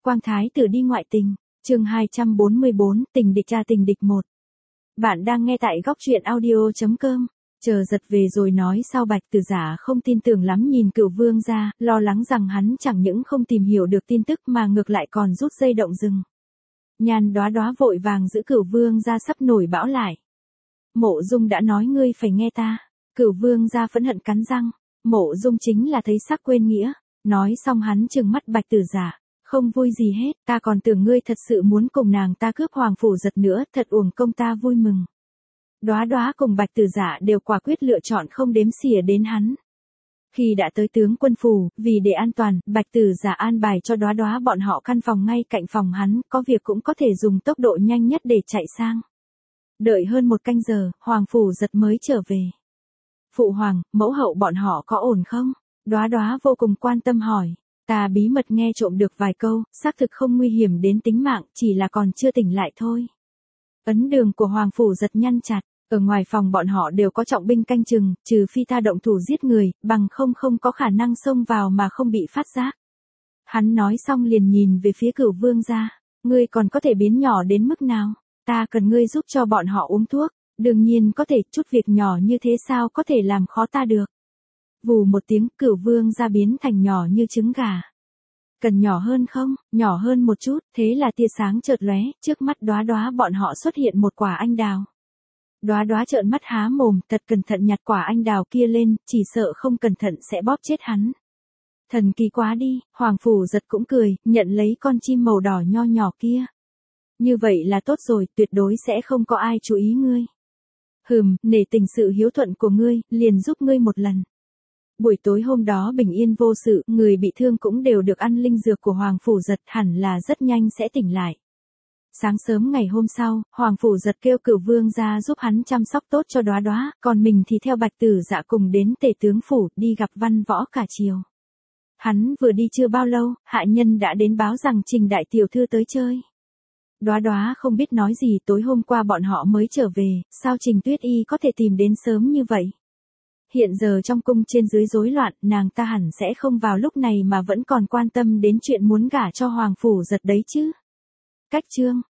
Quang Thái tử đi ngoại tình, chương 244, tình địch cha tình địch 1. Bạn đang nghe tại góc truyện audio.com. Chờ giật về rồi nói sau. Bạch Tử Giả không tin tưởng lắm nhìn Cửu Vương ra, lo lắng rằng hắn chẳng những không tìm hiểu được tin tức mà ngược lại còn rút dây động rừng. Nhan Đóa Đóa vội vàng giữ Cửu Vương ra sắp nổi bão lại. Mộ Dung đã nói ngươi phải nghe ta. Cửu Vương ra phẫn hận cắn răng. Mộ Dung chính là thấy sắc quên nghĩa. Nói xong hắn trừng mắt Bạch Tử Giả. Không vui gì hết, ta còn tưởng ngươi thật sự muốn cùng nàng ta cướp Hoàng Phủ Giật nữa, thật uổng công ta vui mừng. Đóa Đóa cùng Bạch Tử Giả đều quả quyết lựa chọn không đếm xỉa đến hắn. Khi đã tới tướng quân phủ, vì để an toàn, Bạch Tử Giả an bài cho Đóa Đóa bọn họ căn phòng ngay cạnh phòng hắn, có việc cũng có thể dùng tốc độ nhanh nhất để chạy sang. Đợi hơn một canh giờ, Hoàng Phủ Giật mới trở về. Phụ hoàng, mẫu hậu bọn họ có ổn không? Đóa Đóa vô cùng quan tâm hỏi. Ta bí mật nghe trộm được vài câu, xác thực không nguy hiểm đến tính mạng, chỉ là còn chưa tỉnh lại thôi. Ấn đường của Hoàng Phủ Giật nhăn chặt, ở ngoài phòng bọn họ đều có trọng binh canh chừng, trừ phi ta động thủ giết người, bằng không có khả năng xông vào mà không bị phát giác. Hắn nói xong liền nhìn về phía Cửu Vương gia, ngươi còn có thể biến nhỏ đến mức nào, ta cần ngươi giúp cho bọn họ uống thuốc, đương nhiên có thể, chút việc nhỏ như thế sao có thể làm khó ta được. Vù một tiếng, Cửu Vương ra biến thành nhỏ như trứng gà. Cần nhỏ hơn không? Nhỏ hơn một chút, thế là tia sáng chợt lóe, trước mắt Đóa Đóa bọn họ xuất hiện một quả anh đào. Đóa Đóa trợn mắt há mồm, thật cẩn thận nhặt quả anh đào kia lên, chỉ sợ không cẩn thận sẽ bóp chết hắn. Thần kỳ quá đi, Hoàng Phủ Giật cũng cười, nhận lấy con chim màu đỏ nho nhỏ kia. Như vậy là tốt rồi, tuyệt đối sẽ không có ai chú ý ngươi. Nể tình sự hiếu thuận của ngươi, liền giúp ngươi một lần. Buổi tối hôm đó bình yên vô sự, người bị thương cũng đều được ăn linh dược của Hoàng Phủ Giật, hẳn là rất nhanh sẽ tỉnh lại. Sáng sớm ngày hôm sau, Hoàng Phủ Giật kêu Cửu Vương ra giúp hắn chăm sóc tốt cho Đóa Đóa, còn mình thì theo Bạch Tử Dạ cùng đến Tề tướng phủ, đi gặp Văn Võ cả chiều. Hắn vừa đi chưa bao lâu, hạ nhân đã đến báo rằng Trình đại tiểu thư tới chơi. Đóa Đóa không biết nói gì, tối hôm qua bọn họ mới trở về, sao Trình Tuyết Y có thể tìm đến sớm như vậy? Hiện giờ trong cung trên dưới rối loạn, nàng ta hẳn sẽ không vào lúc này mà vẫn còn quan tâm đến chuyện muốn gả cho Hoàng Phủ Giật đấy chứ. Cách chương